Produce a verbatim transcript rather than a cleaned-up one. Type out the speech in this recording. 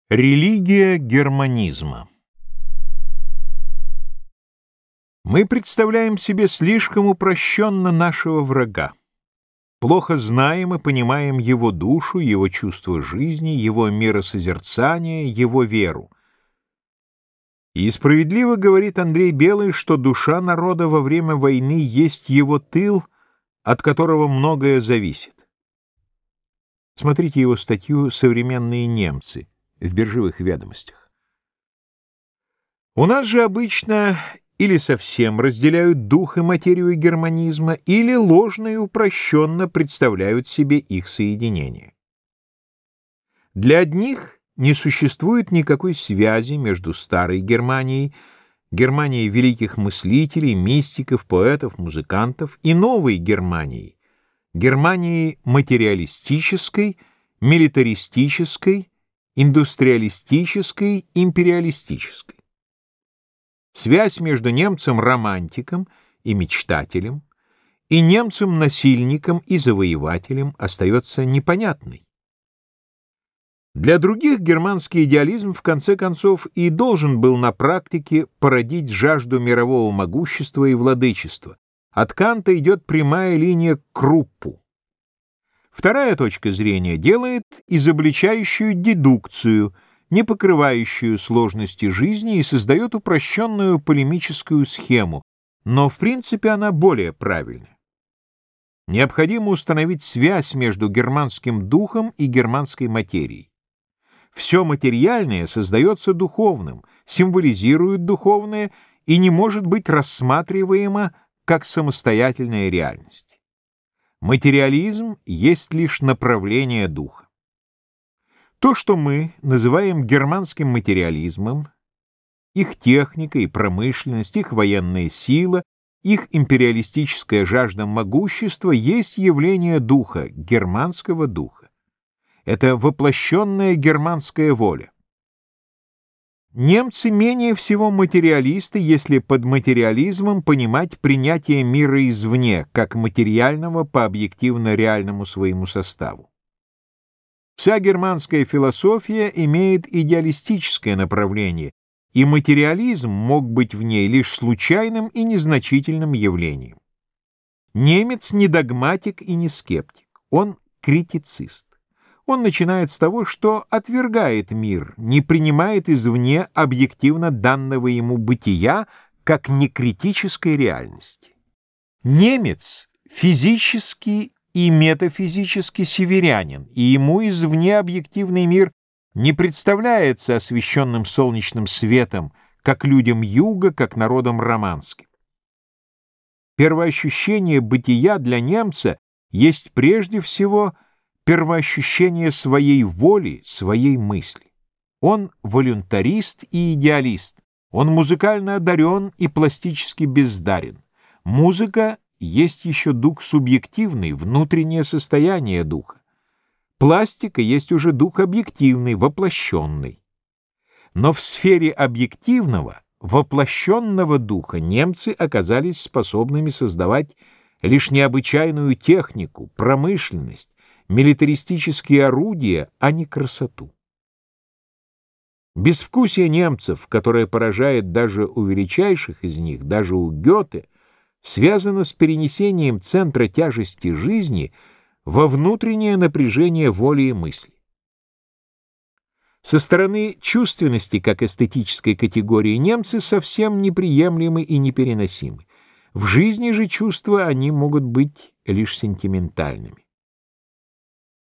Религия германизма. Мы представляем себе слишком упрощенно нашего врага. Плохо знаем и понимаем его душу, его чувство жизни, его миросозерцание, его веру. И справедливо говорит Андрей Белый, что душа народа во время войны есть его тыл, от которого многое зависит. Смотрите его статью «Современные немцы» в «Биржевых ведомостях». У нас же обычно или совсем разделяют дух и материю германизма, или ложно и упрощенно представляют себе их соединение. Для одних не существует никакой связи между старой Германией, Германией великих мыслителей, мистиков, поэтов, музыкантов, и новой Германией, Германией материалистической, милитаристической, индустриалистической, империалистической. Связь между немцем-романтиком и мечтателем и немцем-насильником и завоевателем остается непонятной. Для других германский идеализм в конце концов и должен был на практике породить жажду мирового могущества и владычества. От Канта идет прямая линия к Круппу. Вторая точка зрения делает изобличающую дедукцию, не покрывающую сложности жизни, и создает упрощенную полемическую схему, но в принципе она более правильная. Необходимо установить связь между германским духом и германской материей. Все материальное создается духовным, символизирует духовное и не может быть рассматриваемо как самостоятельная реальность. Материализм есть лишь направление духа. То, что мы называем германским материализмом, их техника и промышленность, их военная сила, их империалистическая жажда могущества есть явление духа, германского духа. Это воплощенная германская воля. Немцы менее всего материалисты, если под материализмом понимать принятие мира извне, как материального по объективно-реальному своему составу. Вся германская философия имеет идеалистическое направление, и материализм мог быть в ней лишь случайным и незначительным явлением. Немец не догматик и не скептик, он критицист. Он начинает с того, что отвергает мир, не принимает извне объективно данного ему бытия как некритической реальности. Немец физически и метафизически северянин, и ему извне объективный мир не представляется освещенным солнечным светом, как людям юга, как народам романским. Первоощущение бытия для немца есть прежде всего первоощущение своей воли, своей мысли. Он волюнтарист и идеалист, он музыкально одарен и пластически бездарен. Музыка есть еще дух субъективный, внутреннее состояние духа. Пластика есть уже дух объективный, воплощенный. Но в сфере объективного, воплощенного духа немцы оказались способными создавать лишь необычайную технику, промышленность, милитаристические орудия, а не красоту. Безвкусие немцев, которое поражает даже у величайших из них, даже у Гёте, связано с перенесением центра тяжести жизни во внутреннее напряжение воли и мысли. Со стороны чувственности, как эстетической категории, немцы совсем неприемлемы и непереносимы. В жизни же чувства они могут быть лишь сентиментальными.